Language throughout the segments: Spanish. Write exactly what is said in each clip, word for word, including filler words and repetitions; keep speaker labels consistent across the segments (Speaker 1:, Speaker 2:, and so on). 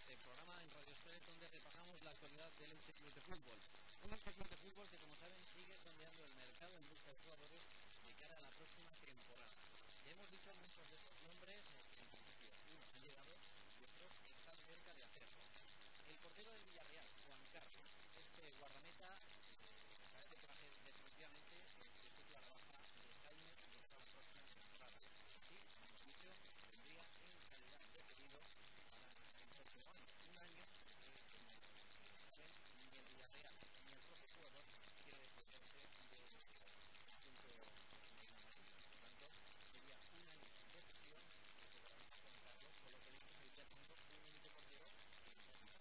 Speaker 1: este programa en Radio Express, donde repasamos la actualidad del Elche Club de Fútbol. Un Elche Club de Fútbol que, como saben, sigue sondeando el mercado en busca de jugadores de cara a la próxima temporada. Ya hemos dicho muchos de esos nombres, que en principio unos han llegado y otros están cerca de hacerlo. El portero del Villarreal, Juan Carlos, este guardameta, parece que va a ser definitivamente el sitio a la baja de Jaime de esta próxima temporada. Sí, como hemos dicho, vendría en calidad de pedido para el próximo año. Un año que, como saben, ni el Villarreal ni el propio jugador quiere desprenderse del conjunto de la Madrid. Por tanto, sería un año de cesión que se guardameta Juan Carlos, con lo que el Elche seguiría teniendo un único portero en la liga.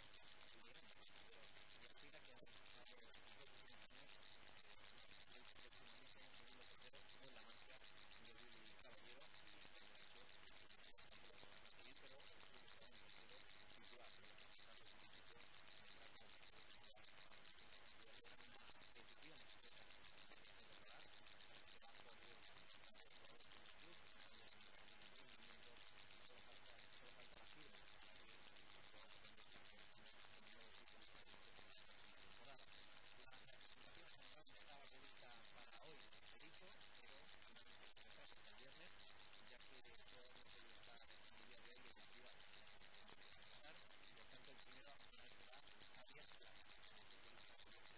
Speaker 1: Pero y aspira que ha estado los dos últimos años el Elche próximo año como segundo portero con la marcha de Willy Caballero, y como ha hecho bastante bien, pero el club está en el portero titular, pero Juan Carlos en principio vendrá como portero titular. Era una petición expresa de celebrar, que va por vuelta a los jugadores del club, que están ya en un rendimiento y solo falta, solo falta la firma para que los jugadores se conviertan en nuevos futbolistas del Elche para la próxima temporada. Las presentaciones, como saben, estaba prevista para hoy en Perico, pero finalmente se retrasa hasta el viernes, ya que probablemente debe estar el día de hoy en la ciudad para retrasar, y por tanto el primero a funcionar será Javier Plata, el futbolista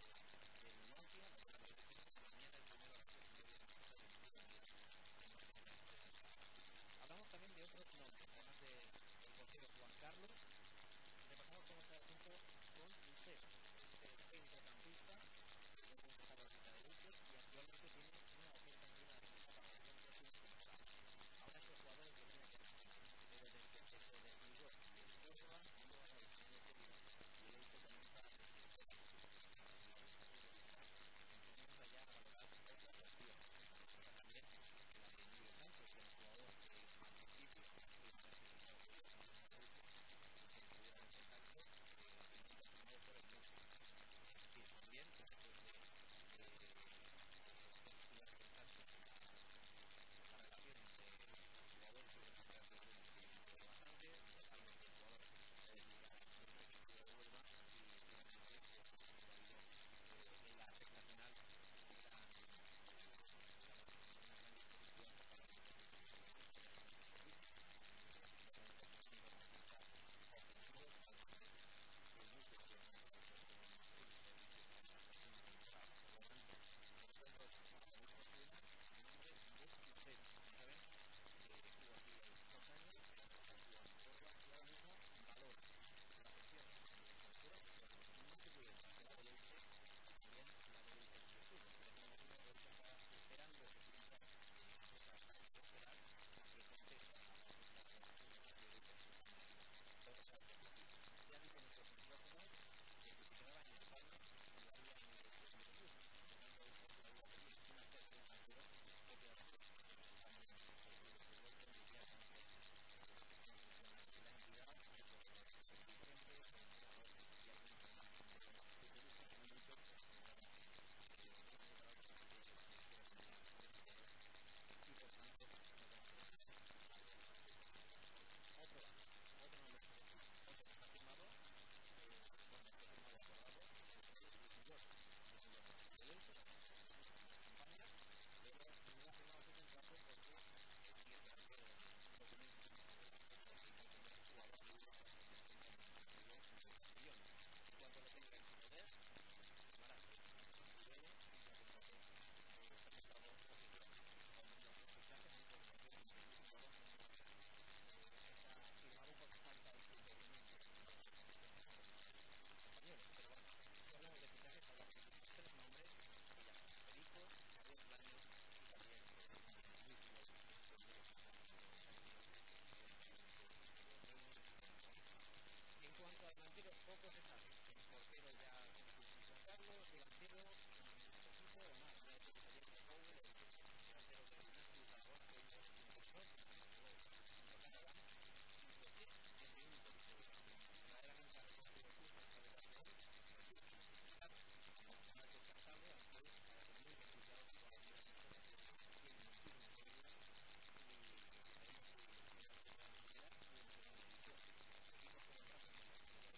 Speaker 1: del Numancia, lateral de defensa. Mañana el primero a las tres y media en el estadio de Madrid, que no se puede presentar. Hablamos también de otros nombres, además del portero Juan Carlos. Repasamos cómo está el asunto con Josep, este centrocampista que es un jugador de Elche y actualmente tiene una oferta encima de la mesa para las dos próximas temporadas. Ahora ese jugador es lo tiene que ganar, pero desde que se desligó del Córdoba, no ha diseñado pedido y el Elche comienza a desistir para seguir con este futbolista y comienza ya a valorar otras opciones. Ahora también la de Emilio Sánchez, que es un jugador que al principio, la primera vez que se ha pedido con el Elche, y que estuviera en contacto, eh, firmado por el Murcia. Es decir, también después de eh, esos dos estudios contactos, la, la relación entre el jugador y su representante del Elche se mejoró bastante, totalmente el jugador se desliga del Recreativo de Huelva y finalmente pues, ha habido eh, en la recta final un gran, digamos, una gran disposición por parte del Recreativo de prestar su servicio. Precisamente es un centrocampista ofensivo, totalmente el Murcia seguramente se quede con seis servicios para la próxima temporada. Por lo tanto, los centros para la lista suena el nombre de Josep. Como saben, eh, estuvo aquí dos años, pero antes estuvo en Córdoba y ahora mismo valora las opciones del extranjero, que son muy superiores a la del Elche y también la del Elche Club de Fútbol. Pero como decimos, el Elche está esperando efectivizar las cosas a desesperar a que conteste a la propuesta de la Federación y por eso también todas las expectativas. Ya dicen nuestros micrófonos que si se quedaba en España lo haría en el Elche Club de Fútbol. Por lo tanto, esa es la duda que tiene, si marcharse al extranjero o quedarse en España en el Elche Club de Fútbol, donde ya conoce pues lo que es como funciona la entidad, hay jugadores diferentes, hay entrenador y hay una forma de entender a los futbolistas que muchos pues tendrán eh, un año para otro repetir las selecciones mundiales profesionales y por tanto no conocerán algo de esas circunstancias. Otro dato, otro nombre que se firma, otro que está firmado, eh, bueno, está firmado acordado, es el de Luis Millón. Luis Millón va a ser del Elche, va a tener sus primeras campañas, pero no ha firmado ese contrato porque eh, sigue esperando un documento administrativo que permita tener jugador libre para convertirse en un activo de Castellón. En cuanto lo tenga en su poder, pues lo firmará, pero mientras tanto mantiene y ya tendrá que eh, presentado oficialmente. Con los fichajes hay negociaciones entre Luis Millón y el Castellón. Eh, está firmado porque falta ese documento de la Federación de Futbolistas Españoles. Pero bueno, si hablamos de fichajes, hablamos de esos tres nombres que ya son Perico, Javier Planes y también el último extremo que está a ese nivel que realmente estuvo muy recomendado. En cuanto al delantero, poco se sabe. El portero ya tiene su Juan Carlos, delantero un poquito o nada. Ya ha hecho que saliese de Powell, el delantero del Nashville Zaragoza, que hizo un inversor, que se retiró de Canadá, y Rocher es el único que verdaderamente ha recogido justo esta vez de hoy, pero sí, como titular, como más descartable, aunque para ser muy complicado todavía se requiere, tiene muchísimas medidas y veremos si al final se puede mantener o en segunda división. Equipos como el Racing de Santander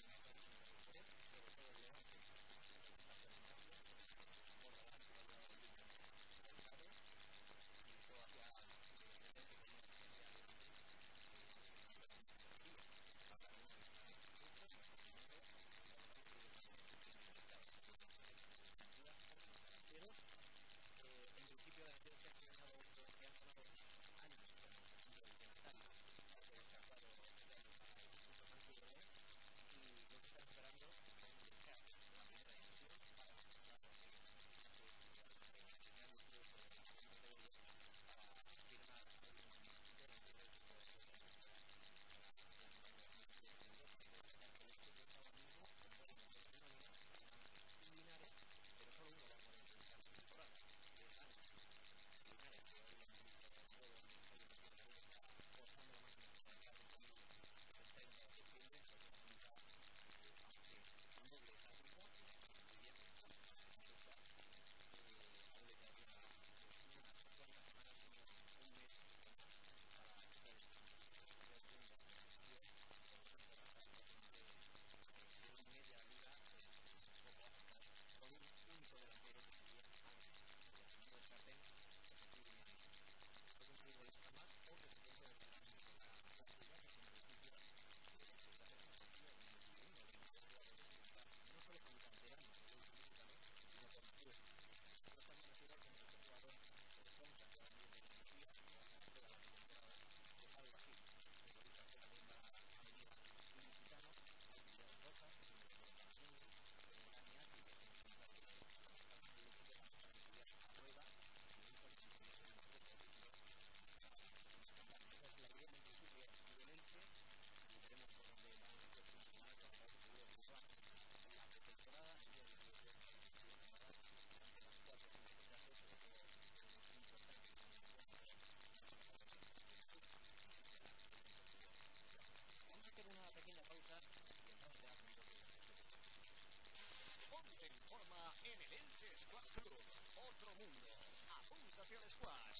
Speaker 2: Ponte en forma en el Elche Squash Club. Otro mundo. Apúntate al squash.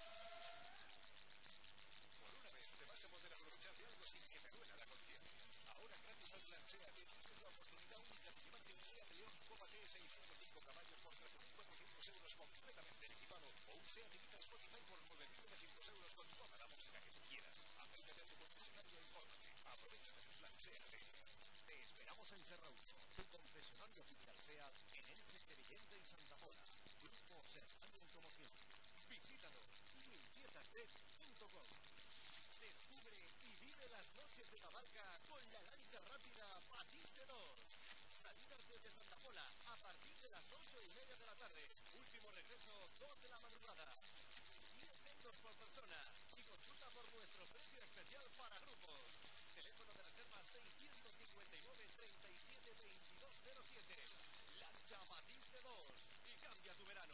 Speaker 2: Por una vez te vas a poder aprovechar de algo sin que te duela la conciencia. Ahora, gracias al plan SEAT, tienes la oportunidad única de llevarte un SEAT León Coma T seiscientos cinco caballos por trece mil cuatrocientos euros completamente equipado, o un SEAT Ibiza Spotify por nueve mil novecientos euros con toda la música que tú quieras. Acércate a tu concesionario e infórmate. Aprovecha del plan SEAT. Te esperamos en Serrauto, tu concesionario oficial SEAT en Elche, Crevillente y Santa Pola. Grupo Serrano Automoción. Visítanos y empiezas de punto com. Descubre y vive las noches de la barca con la lancha rápida Batiste dos. Salidas desde Santa Pola a partir de las ocho y media de la tarde. Último regreso, dos de la madrugada. diez euros por persona. Y consulta por nuestro precio especial para grupos. Teléfono de reserva seiscientos cincuenta y nueve, treinta y siete, veintidós cero siete. Lancha Batiste dos. Y cambia tu verano.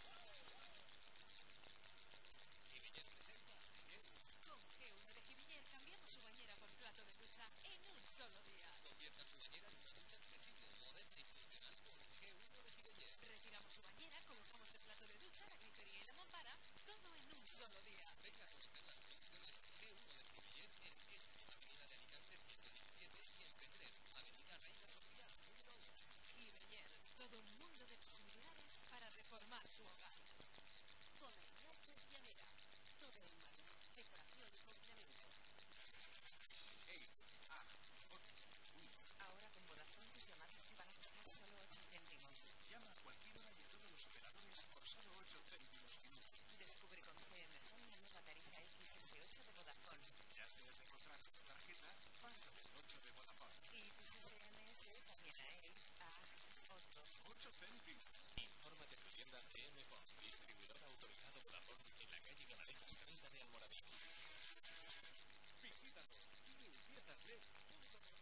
Speaker 1: Giviller presenta.
Speaker 3: Con G uno de Giviller cambiamos su bañera por plato de ducha en un solo día.
Speaker 1: Convierta su bañera en una ducha accesible, moderna y funcional con G uno de Giviller.
Speaker 3: Retiramos su bañera, colocamos el plato de ducha, la grifería y la mampara, todo en un solo día.
Speaker 1: Venga a conocer las colecciones G uno de Giviller en Elche, Avenida de Alicante ciento diecisiete, y en Pedrero, Avenida Reina Sofía número uno.
Speaker 3: Giviller, todo un mundo de posibilidades para reformar su hogar.
Speaker 4: Comercial Persianera. Todo en madera, decoración y complemento.
Speaker 2: Hey, ah,
Speaker 4: Ahora con Vodafone tus llamadas te van a costar solo ocho céntimos.
Speaker 2: llama a cualquier hora y a todos los operadores por solo ocho céntimos minutos.
Speaker 4: Descubre con C M Phone la nueva tarifa X S ocho de Vodafone.
Speaker 2: Ya seas de contrato de tarjeta, pasa del ocho de Vodafone.
Speaker 4: Y tus S M S también a él, a ocho.
Speaker 2: ocho céntimos. Infórmate en tu tienda C M Phone, distribuidor autorizado Vodafone en la calle Canalejas treinta de Almoradí. Visítanos y empiezasle punto com.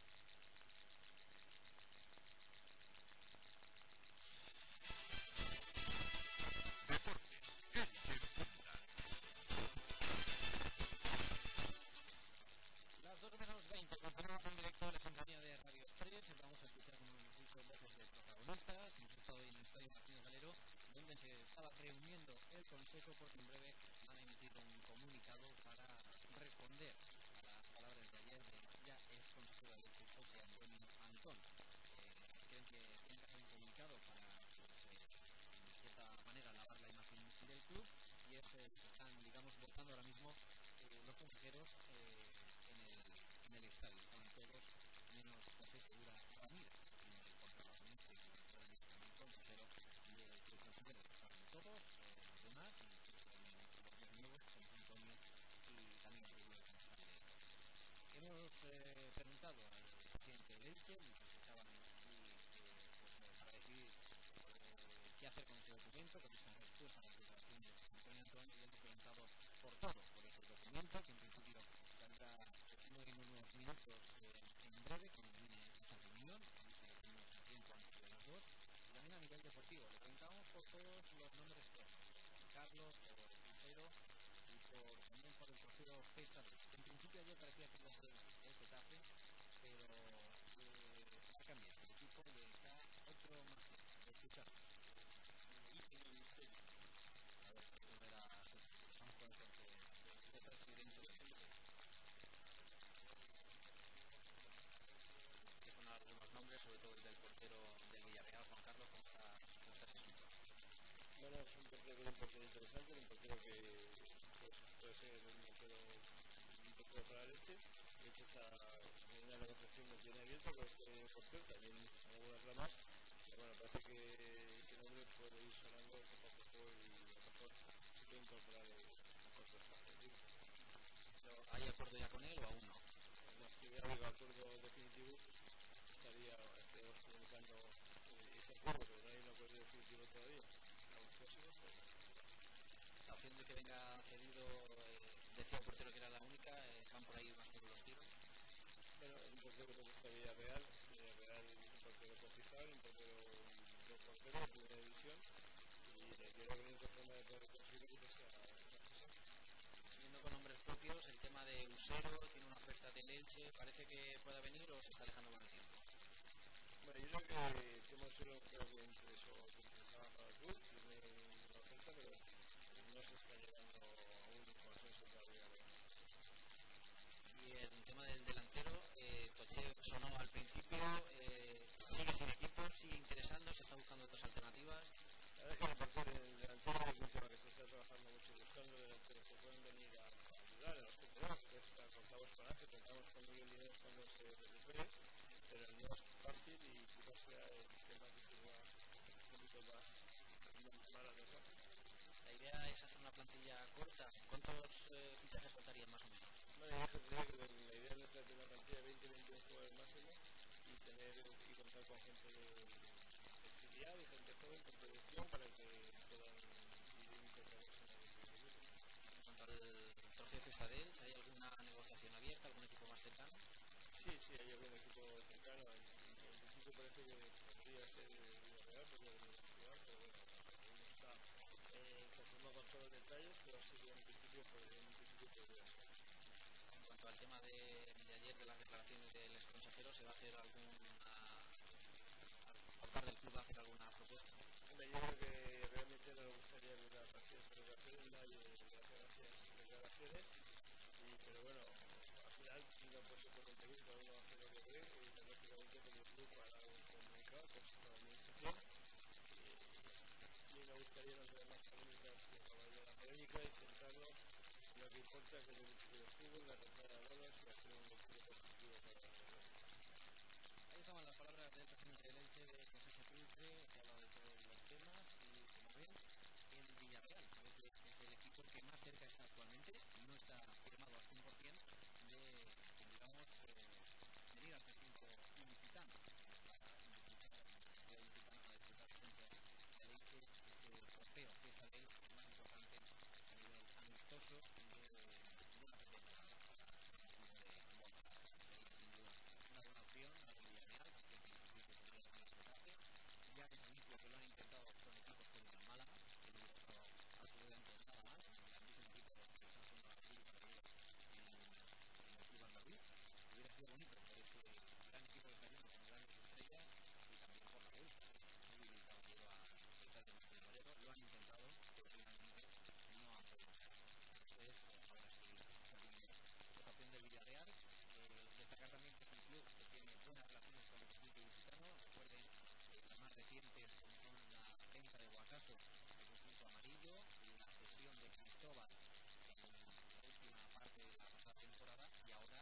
Speaker 2: Deporte, Elche Punta.
Speaker 1: Las dos menos veinte, continuamos en directo en la sintonía de Radio Express. Vamos a escuchar, como hemos dicho, voces de protagonistas. Hemos estado hoy en el Estadio Martínez Valero, donde se estaba reuniendo el Consejo, porque en breve van a emitir un comunicado para responder a las palabras de ayer de ya ex consejero de Elche, José Antonio Antón. Eh, creen que tienen que hacer un comunicado para, pues, eh, de cierta manera, lavar la imagen del club, y es el que están, digamos, votando ahora mismo eh, los consejeros eh, en, el, en el estadio. Estaban todos menos José Segura Ramírez, el contrabalonista y el consejero del club consejero. Estaban todos eh, los demás, incluso también los dos nuevos, José Antonio y también el grupo de consejeros. Hemos eh, preguntado al presidente del Elche, mientras estaban aquí eh, pues, eh, para decidir eh, qué hacer con ese documento, con esa respuesta a la declaración de José Antonio Antón, y hemos preguntado por todo, por ese documento, que en principio saldrá en unos minutos eh, en breve, cuando termine esa reunión, y eso lo tenemos a tiempo antes de las dos, y también a nivel deportivo. Le preguntamos por todos los nombres propios, por Carlos, por Crucero y por, también por el portero Festa. En principio ayer parecía que iba a ser el Getafe, pero eh, ha cambiado el equipo y está otro más bien. Lo escuchamos. A ver, volver a ser. Vamos con el corte de presidente del Elche. Que son algunos nombres, sobre todo el del portero del Villarreal, Juan Carlos. ¿Cómo está, cómo está ese asunto?
Speaker 5: Bueno, es un portero, un portero interesante, un portero que pues, puede ser un portero, un portero para el Elche. El Elche está en una negociación que tiene abierta con este portero, también en algunas ramas. Pero bueno, parece que ese nombre puede ir sonando poco a poco y a lo mejor se puede incorporar el corto espacio.
Speaker 1: ¿Hay acuerdo ya con él o aún no?
Speaker 5: No, si hubiera habido acuerdo definitivo, estaría, estaríamos comunicando eh, ese acuerdo, pero no hay un acuerdo definitivo todavía. Estamos próximos, pero...
Speaker 1: La opción de que venga cedido, eh, decía el portero que era la única, eh, van por ahí más por los tiros.
Speaker 5: Bueno, un portero que está Villarreal, Villarreal, un portero cotizado, un portero de portero de primera división, y le quiero que la única forma de poder conseguir que sea una cosa.
Speaker 1: Siguiendo con nombres propios, el tema de Usero tiene una oferta del Elche, ¿parece que pueda venir o se está alejando con el tiempo?
Speaker 5: Bueno, yo creo que Temo solo creo que interesó, que interesaba para el club, tiene una oferta, pero no se está llegando a un consenso todavía.
Speaker 1: Y el tema del delantero, eh, Toche sonó al principio, eh, sigue sin equipo, sigue interesando, se está buscando otras alternativas.
Speaker 5: La verdad es que el portero, el delantero es un tema que se está trabajando mucho, buscando delanteros que puedan venir a, a ayudar a los compañeros. Contamos con Ángel, contamos con Miguel Linares cuando se recupere, pero no es fácil y quizás sea el tema que se va un poquito más mal a nosotros.
Speaker 1: La idea es hacer una plantilla corta. ¿Cuántos eh, fichajes faltarían más o menos?
Speaker 5: Bueno, yo creo que la idea nuestra es tener una plantilla de veinte a veintiún jugadores máximo y tener y contar con gente de, de filial y gente joven con proyección para que puedan ir incorporándose en el equipo.
Speaker 1: En cuanto al trofeo Fiesta de Elche, ¿hay alguna negociación abierta, algún equipo más cercano?
Speaker 5: Sí, sí, hay algún equipo cercano. En, en principio parece que podría ser el Villarreal, podría venir a jugar, pero bueno, aún no está eh, confirmado con todos los detalles, pero sí que en principio, podría, en principio podría ser.
Speaker 1: En cuanto al tema de, de ayer, de las declaraciones del exconsejero, ¿se va a hacer alguna, por parte del club va a hacer alguna propuesta?
Speaker 5: Hombre, yo creo que realmente no me gustaría que hubiera relaciones, declaraciones, nadie declaraciones, declaraciones, y, pero bueno, al final no pues, se puede impedir, cada uno hace lo que cree, y lógicamente como el club hará un comunicado con su administración, y, y me gustaría no tener más polémicas, que acabar de la polémica y centrarnos en lo que importa, que es el equipo de fútbol, la temporada de bolas y hacer un equipo competitivo para la verdad.
Speaker 1: Ahí estaban las palabras del presidente del Elche, de José Sepulcre, que ha hablado de todos los temas y, como ven, el Villarreal parece que es el equipo que más cerca está actualmente, no está firmado al cien por cien de, digamos, eh, venir al recinto ilicitano para disputar, a disputar frente al Elche ese trofeo Fiesta de Elche, que es más importante a nivel amistoso de, de una pretemporada para el equipo de Bola. Sería sin duda una buena opción la del Villarreal, que en principio podría disputarse, ya que se anuncia que lo han intentado con equipos como el Málaga, que no ha estado absolutamente nada mal, un grandísimo equipo que está jugando a la Liga Caballero en, en el club andaluz. Hubiera sido bonito por ese gran equipo que está viendo con grandes estrellas y también por la vuelta del Caballero a Estadio Martínez Valero. Lo han intentado, pero finalmente no han podido. Entonces, ahora sí se está viendo esa opción del Villarreal. Eh, destacar también que es un club que tiene buenas relaciones con el conjunto ilicitano. Recuerden eh, las más recientes, como son la venta de Guacaso al conjunto amarillo, la cesión de Cristóbal en la última parte de la pasada temporada y ahora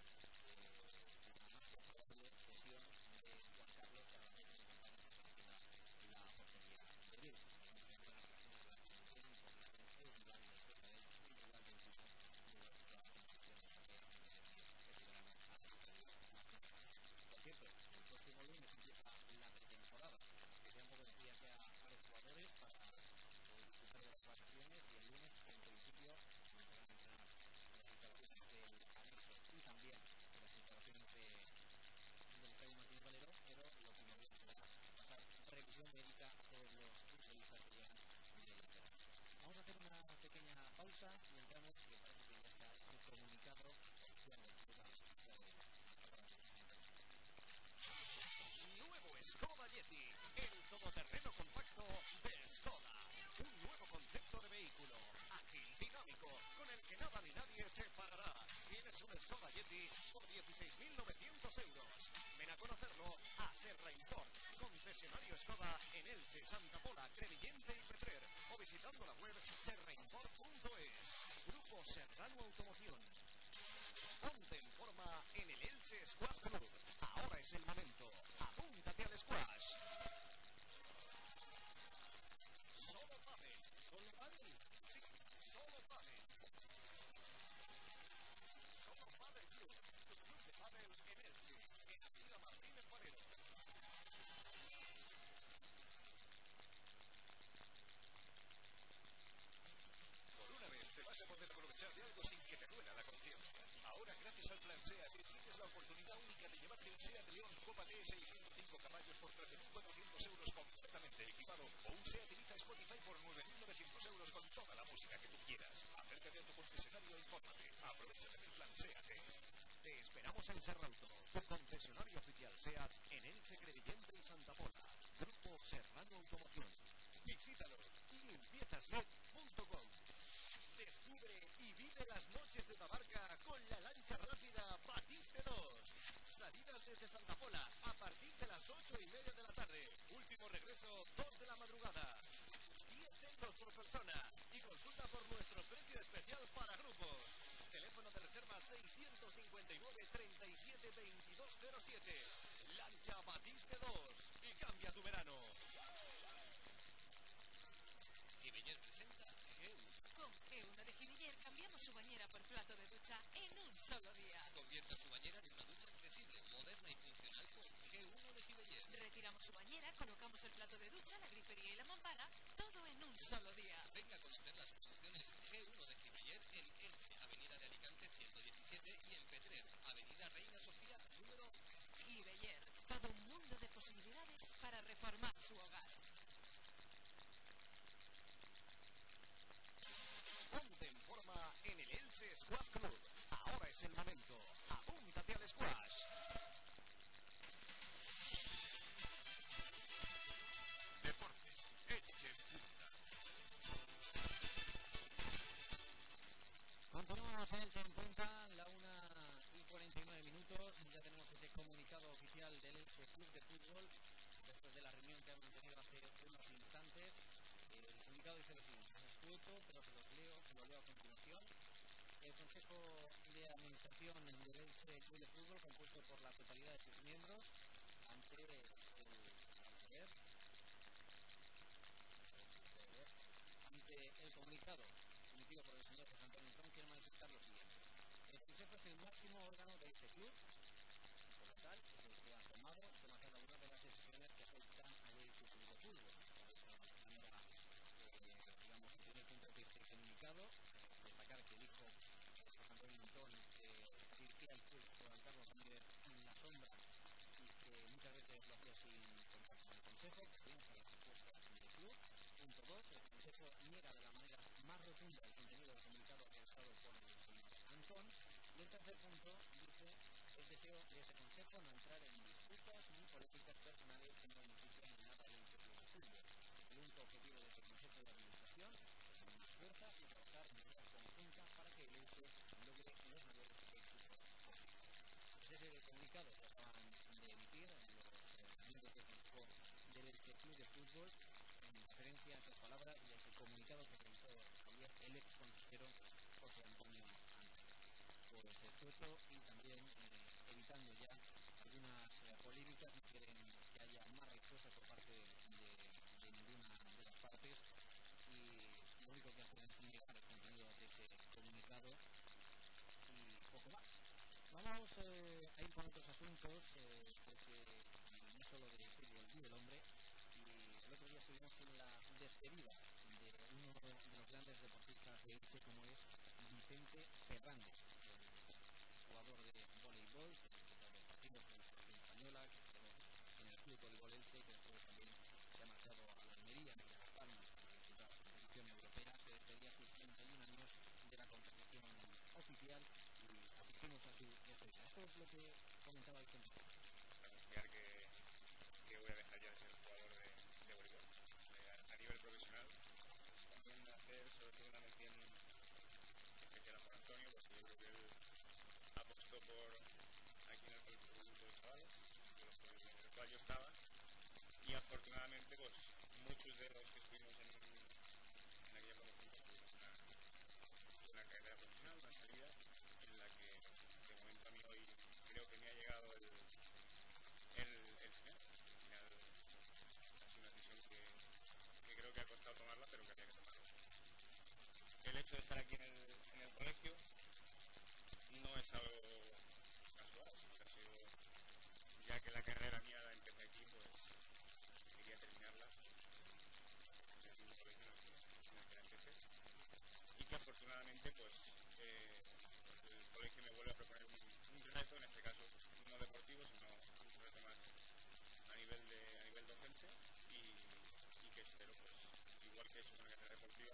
Speaker 1: eh, la más probable cesión de Juan Carlos para la próxima campaña que se la, la portería de Bilbao. Tenemos buenas relaciones las que tienen por la gente rival de Fiesta de Elche, un rival del equipo, un rival de todas las competiciones europeas que viene a venir este verano al Estadio Martínez Valero. Por cierto, el próximo lunes empieza la pretemporada, que tiempo que decía que a, a los jugadores para eh, disfrutar de las vacaciones, y el lunes en principio comenzarán a entrenar en las instalaciones del anexo y también en las instalaciones de, del Estadio Martínez Valero, pero lo primordial será pasar revisión médica a todos los futbolistas que llegan del verano. Vamos a hacer una pequeña pausa y entramos, que parece que ya está ese comunicado oficial del club a la noticia de
Speaker 2: Nuevo Skoda Yeti, el todoterreno compacto de Skoda. Un nuevo concepto de vehículo, ágil, dinámico, con el que nada ni nadie te parará. Tienes un Skoda Yeti por dieciséis mil novecientos euros. Ven a conocerlo a Serra Import, concesionario Skoda en Elche, Santa Pola, Crevillente y Petrer, o visitando la web serraimport punto es. Grupo Serrano Automoción. Ponte en forma en el Elche Squash Club. Ahora es el momento. Apúntate al squash. Solo pádel.
Speaker 1: ¿Solo pádel?
Speaker 2: Sí, solo pádel. Solo Pádel Club. Tu club de pádel en Elche. En Avenida Martínez Valero. Por una vez te vas a poder aprovechar de algo sin que te duela la conciencia. Ahora, gracias al plan SEAT, tienes la oportunidad única de llevarte un SEAT León Copa T seiscientos cinco caballos por trece mil cuatrocientos euros completamente equipado, o un SEAT Ibiza Spotify por nueve mil novecientos euros con toda la música que tú quieras. Acércate a tu concesionario e infórmate. Aprovecha del plan SEAT. Te esperamos Estamos en Serrauto, tu concesionario oficial SEAT en Elche, Crevillente y Santa Pola. Grupo Serrano Automoción. Visítanos, limpiezas led punto com. Descubre y vive las noches de Tabarca con la lancha rápida Batiste dos. Salidas desde Santa Pola a partir de las ocho y media de la tarde. Último regreso, dos de la madrugada. diez euros por persona. Y consulta por nuestro precio especial para grupos. Teléfono de reserva seiscientos cincuenta y nueve, treinta y siete, veintidós cero siete. Lancha Batiste dos. Y cambia tu verano.
Speaker 1: Giveller presenta G uno.
Speaker 3: Con G uno de Giveller cambiamos su bañera por plato de ducha en un solo día.
Speaker 1: Convierta su bañera en una ducha accesible, moderna y funcional con G uno de Giveller.
Speaker 3: Retiramos su bañera, colocamos el plato de ducha, la grifería y la mampara, todo en un solo día.
Speaker 1: Venga a conocer las promociones G uno de Giveller en Elche, Avenida de Alicante ciento diecisiete, y en Petrer, Avenida Reina Sofía número once.
Speaker 3: Giveller, todo un mundo de posibilidades para reformar su hogar.
Speaker 2: Ponte en forma en el Elche Squash Club. Ahora es el momento. Apúntate al squash. Deportes, Elche Punta.
Speaker 1: Continuamos en Elche en Punta, la una y cuarenta y nueve minutos. Ya tenemos ese comunicado oficial del Elche Club de Fútbol después de la reunión que han mantenido hace unos instantes. El comunicado dice lo siguiente: escueto, pero se los leo, se lo leo a continuación. El Consejo de Administración del Elche Club de Fútbol, compuesto por la totalidad de sus miembros, ante el, vamos a ver, ante el comunicado emitido por el señor José Antonio Antón, quiero manifestar lo siguiente. El Consejo es el máximo órgano de este club y, por lo tal, es el que ha tomado, toma cada una de las decisiones que afectan al Elche Club de Fútbol. Por esa manera, eh, digamos, el primer punto de este comunicado, eh, destacar que dijo José Antonio Antón que dirigía el club Juan Carlos Ramírez en la sombra y que muchas veces lo hacía sin contar con el Consejo, que piensa la propuesta del club. Punto dos, el Consejo niega de la manera más rotunda el contenido del comunicado realizado por el señor Antón. Y el tercer punto dice: es deseo de ese Consejo no entrar en disputas ni políticas personales que no benefician en nada al Elche Club de Fútbol. El único objetivo de este Consejo de Administración es unir fuerzas y trabajar de manera conjunta para que el Elche logre los mayores éxitos posibles. Ese es el comunicado que acaban de emitir los eh, miembros del Consejo del Elche Club de Fútbol en referencia a esas palabras y a ese comunicado que realizó ayer el ex consejero José Antonio Antón. Pues escueto y también eh, evitando ya algunas eh, polémicas, no quieren que haya más respuestas por parte de, de ninguna de las partes, y lo único que hacen es negar el contenido de ese comunicado y poco más. Vamos eh, a ir con otros asuntos, eh, porque no solo de fútbol vive el hombre. Y el otro día estuvimos en la despedida de uno de los grandes deportistas de Elche, como es Vicente Fernández, el jugador de voleibol que ha disputado partidos con la selección española, que estuvo en el Club Voleibol Elche, que después también se ha marchado a la Almería y a Las Palmas para disputar la competición europea. Se despedía a sus treinta y un años de la competición oficial y asistimos a su despedida. Esto es lo que comentaba el compañero.
Speaker 6: Anunciar que, que voy a dejar ya de ser jugador de, de voleibol eh, a, a nivel profesional. Pues también hacer sobre todo una mención especial a Juan Antonio, porque yo creo que él apostó por aquí en el colegio de grupo de chavales, en el cual yo estaba, y afortunadamente pues muchos de los que estuvimos en, en aquella promoción pues, tuvimos una, una carrera profesional, una salida en la que de momento a mí hoy creo que me ha llegado el El, el final, el final ha sido una decisión que, que creo que ha costado tomarla, pero que había que tomarla. El hecho de estar aquí en el, en el colegio no es algo casual, sino que ha sido, ya que la carrera mía la empecé aquí, pues quería terminarla en el mismo colegio en el que, en el que la empecé, y que afortunadamente pues eh, el colegio me vuelve a proponer un, un reto, en este caso no deportivo, sino un reto más a nivel de a nivel docente, y, y que espero, pues igual que he hecho con la carrera deportiva,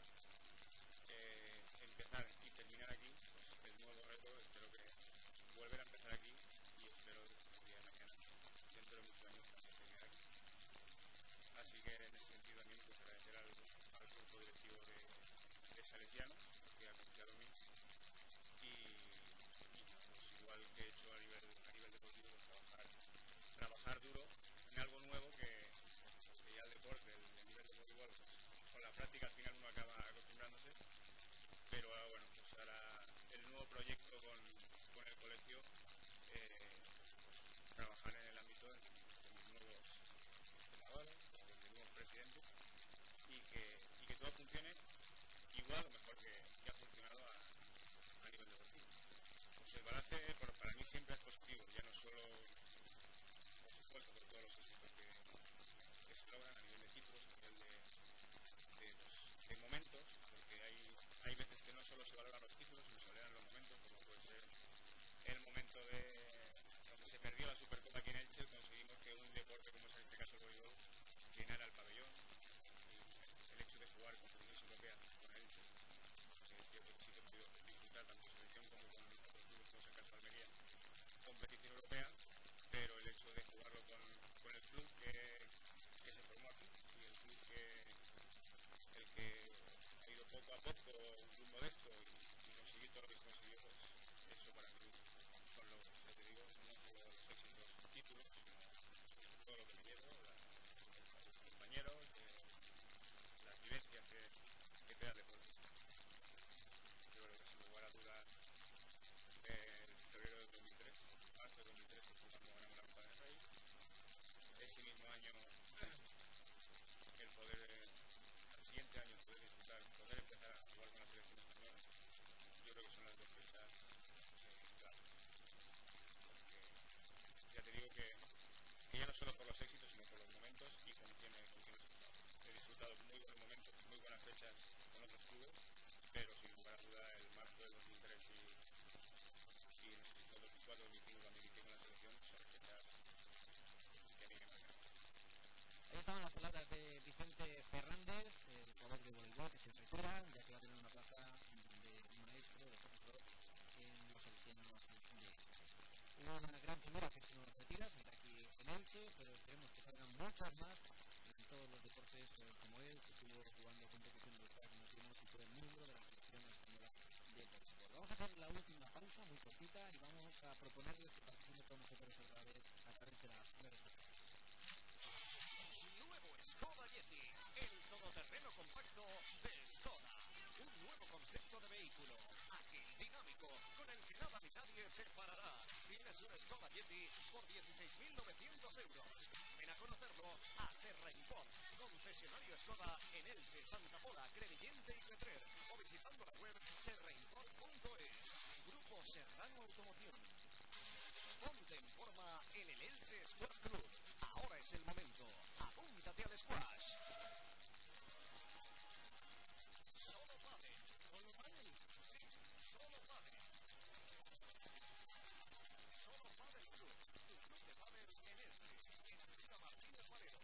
Speaker 6: eh, empezar y terminar aquí, pues el nuevo reto espero que volver a empezar aquí Así que en ese sentido también pues agradecer al, al cuerpo directivo de, de Salesianos, que ha confiado en mí. Y, y pues igual que he hecho a nivel, a nivel deportivo, pues trabajar, trabajar duro en algo nuevo que, que ya el deporte, el, el nivel de voleibol, pues, con la práctica al final uno acaba acostumbrándose. Pero ahora, bueno, pues ahora el nuevo proyecto con, con el colegio, eh, pues trabajar en el ámbito de, de mis nuevos entrenadores, de mi nuevo presidente, y que, y que todo funcione igual o mejor que, que ha funcionado a, a nivel deportivo. Pues el balance por, para mí siempre es positivo, ya no solo, por supuesto, por todos los éxitos que, que se logran a nivel de títulos, a nivel de, de, pues, de momentos, porque hay, hay veces que no solo se valoran los títulos, sino se valoran los momentos, como puede ser el momento de donde se perdió la Supercopa aquí en Elche, conseguimos que un deporte como es en este caso el voleibol llenara el pabellón. El hecho de jugar competiciones europeas con el Elche, que es cierto que sí que he podido disfrutar tanto selección como con otros clubes, como es el caso de Almería, competición europea, pero el hecho de jugarlo con, con el club que, que se formó aquí y el club que el que ha ido poco a poco muy modesto y, y conseguir todo lo que se consiguió, pues eso para mí son logros, ya te digo, no solo los éxitos títulos, sino todo lo que me llevo, la, los compañeros, eh, las vivencias que, que te da el deporte. Yo creo que sin lugar a duda el febrero del dos mil tres, marzo del dos mil tres, que fue cuando ganamos la Copa del Rey, ese mismo año el poder, al siguiente año poder disfrutar, poder empezar a jugar con la selección española, yo creo que son las dos fechas eh, claves. Porque ya te digo que, que ya no solo por los éxitos, sino por los momentos y con quién he, con quién he disfrutado. He disfrutado muy buenos momentos, muy buenas fechas con otros clubes, pero sin lugar a duda el marzo del dos mil tres y, y no sé si fue dos mil cuatro, dos mil cinco cuando inicié con la selección son fechas que a mí me marcan.
Speaker 1: Ahí estaban las palabras de Vicente Fernández, el jugador de voleibol que se retira, ya que va a tener una plaza de maestro, de profesor en los salesianos de Elche. Una gran figura que se nos retira, seguirá aquí en Elche, pero esperemos que salgan muchas más en todos los deportes eh, como él, que estuvo jugando competición europea, como decimos, y fue miembro de la selección española de voleibol. Vamos a hacer la última pausa, muy cortita, y vamos a proponerles que participen con nosotros otra vez a través de las redes sociales.
Speaker 2: Nuevo Skoda Yeti, el todoterreno compacto de Skoda. Un nuevo concepto de vehículo, ágil, dinámico, con el que nada ni nadie te parará. Tienes un Skoda Yeti por dieciséis mil novecientos euros. Ven a conocerlo a Serra Import, concesionario Skoda en Elche, Santa Pola, Crevillente y Petrer, o visitando la web serraimport punto es. Grupo Serrano Automoción. Ponte en forma en el Elche Squash Club. Ahora es el momento. Apúntate al squash. Solo pádel. ¿Solo pádel? Sí, solo pádel. Solo Pádel Club. Tu club de pádel en Elche. En Avenida Martínez Valero.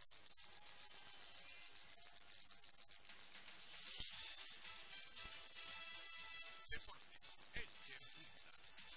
Speaker 2: Deporte. Elche Punta.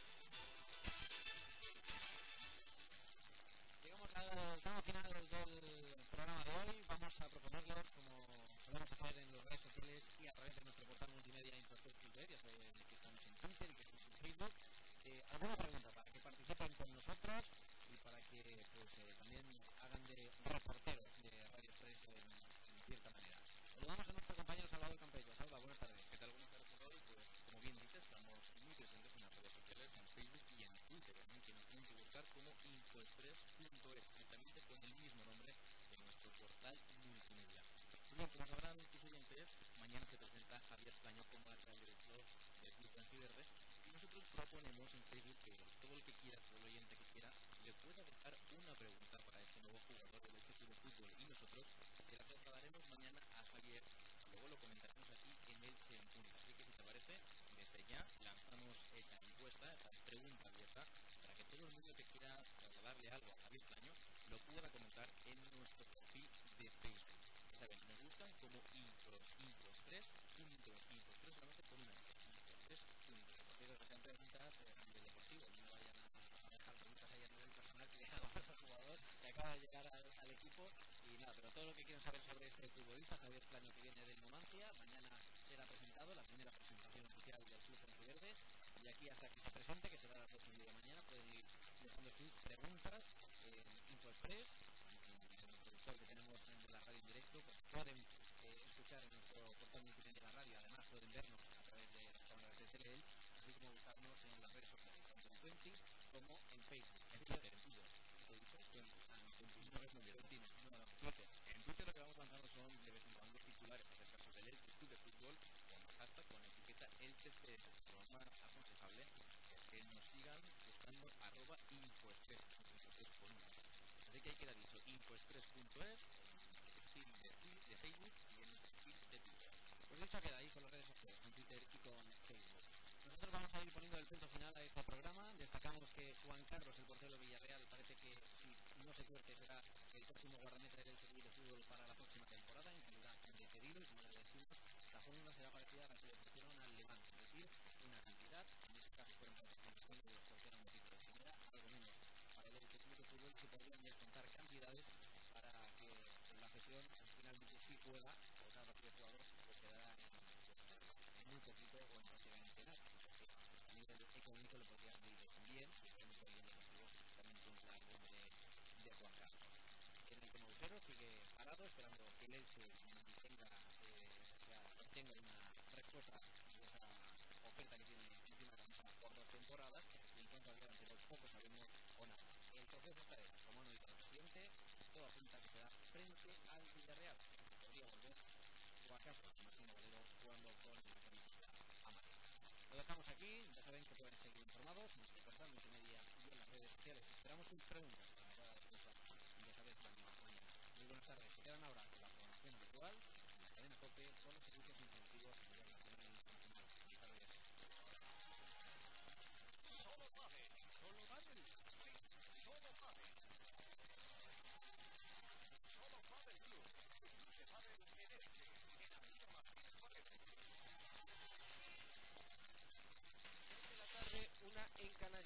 Speaker 1: Llegamos al tramo final del programa de hoy. Vamos a proponerles, como solemos hacer en las redes sociales y a través de nuestro portal multimedia Infrasport punto es, ya saben que estamos en Twitter y que estamos en Facebook, eh, alguna pregunta para que participen con nosotros y para que pues eh, también hagan de reporteros de Radio Express en, en cierta manera. Saludamos a nuestro compañero Salvador Campello. Salva, buenas tardes.
Speaker 7: ¿Qué tal? Buenas tardes a todos. Pues como bien dices, estamos muy presentes en las redes sociales, en Facebook y en Twitter. También que nos tienen que buscar como infoexpress punto es, exactamente con el mismo nombre de nuestro portal multimedia. Bien, como sabrán tus oyentes, mañana se presenta Javier Plaño como lateral derecho del Club Blanquiverde y nosotros proponemos en Facebook que todo el que quiera, todo el oyente que quiera, le pueda dejar una pregunta para este nuevo jugador del Elche Club de Fútbol y nosotros se la trasladaremos mañana a Javier y luego lo comentaremos aquí en Elche en Punta. Así que si te parece, desde ya lanzamos esa encuesta, esa pregunta abierta para que todo el mundo que quiera trasladarle algo a Javier Plaño lo pueda comentar en nuestro perfil de Facebook. Ya saben, nos buscan como infoexpress punto es, infoexpress solamente con una S, infoexpress punto es.
Speaker 1: Pero que sean preguntas eh, a nivel deportivo, no vayan a, a dejar preguntas ahí a nivel personal que le hagan al jugador que acaba de llegar al, al equipo y nada, pero todo lo que quieran saber sobre este futbolista, Javier Plaño, que viene del Numancia. Mañana será presentado, la primera presentación oficial del club Verde. Y aquí hasta que se presente, que será a las doce y media de mañana, pueden ir dejando sus preguntas en InfoExpress, en el productor que tenemos en la radio en directo. Pues pueden eh, escuchar en nuestro portal multimedia de la radio, además pueden vernos a través de las cámaras de Teleelch, así como buscarnos en las redes sociales, tanto en Twenty como en Facebook.
Speaker 7: En Twitter, en Twitter.
Speaker 1: He dicho Twenty. Ah, no, Twenty.
Speaker 7: No es mundial.
Speaker 1: No, no,
Speaker 7: Twitter. En Twitter lo que vamos lanzando son de vez en cuando titulares acerca sobre el Elche Club de Fútbol con hashtag, con etiqueta Elche C F. Lo más aconsejable es que nos sigan buscando arroba InfoExpress, InfoExpress con unas. Así que ahí queda dicho, infoexpress punto es, en el perfil de, de Facebook y en el perfil de Twitter.
Speaker 1: Pues dicho queda ahí con las redes sociales, con Twitter y con Facebook. Nosotros vamos a ir poniendo el punto final a este programa. Destacamos que Juan Carlos, el portero de Villarreal, parece que si no se tuerce será el próximo guardameta del Elche Club de Fútbol para la próxima temporada, en calidad de cedido, y como le decimos, la fórmula será parecida a la que le ofrecieron al Levante, es decir, una cantidad, en ese caso fueron las condiciones de portero un equipo de primera, algo menos para el Elche Club de Fútbol, se podrían descontar cantidades para que la cesión finalmente sí juega, o cada partido de jugador pues quedará en, pues, en muy poquito o en prácticamente nada, porque pues, a nivel económico le podría salir bien, y esperemos que el deportivo también cumpla el bono de, de Juan Carlos. En el tema Usero sigue parado, esperando que el Elche tenga, eh, o sea, obtenga una respuesta de esa oferta que tiene encima de la mesa por dos temporadas, y en cuanto al delantero poco sabemos o nada. El proceso está hecho, como no dice el presidente, todo apunta a que será frente al Villarreal, se podría volver o acaso Martín Bolero jugando con la camiseta amarilla. Lo dejamos aquí, ya saben que pueden seguir informados en nuestro portal multimedia y en las redes sociales. Esperamos sus preguntas para la rueda de prensa de Javier Plaño mañana. Muy buenas tardes, se quedan ahora con la programación habitual en la cadena COPE con los servicios informativos a nivel nacional e internacional. Buenas tardes.
Speaker 2: Solo Padel.
Speaker 7: Solo Padel.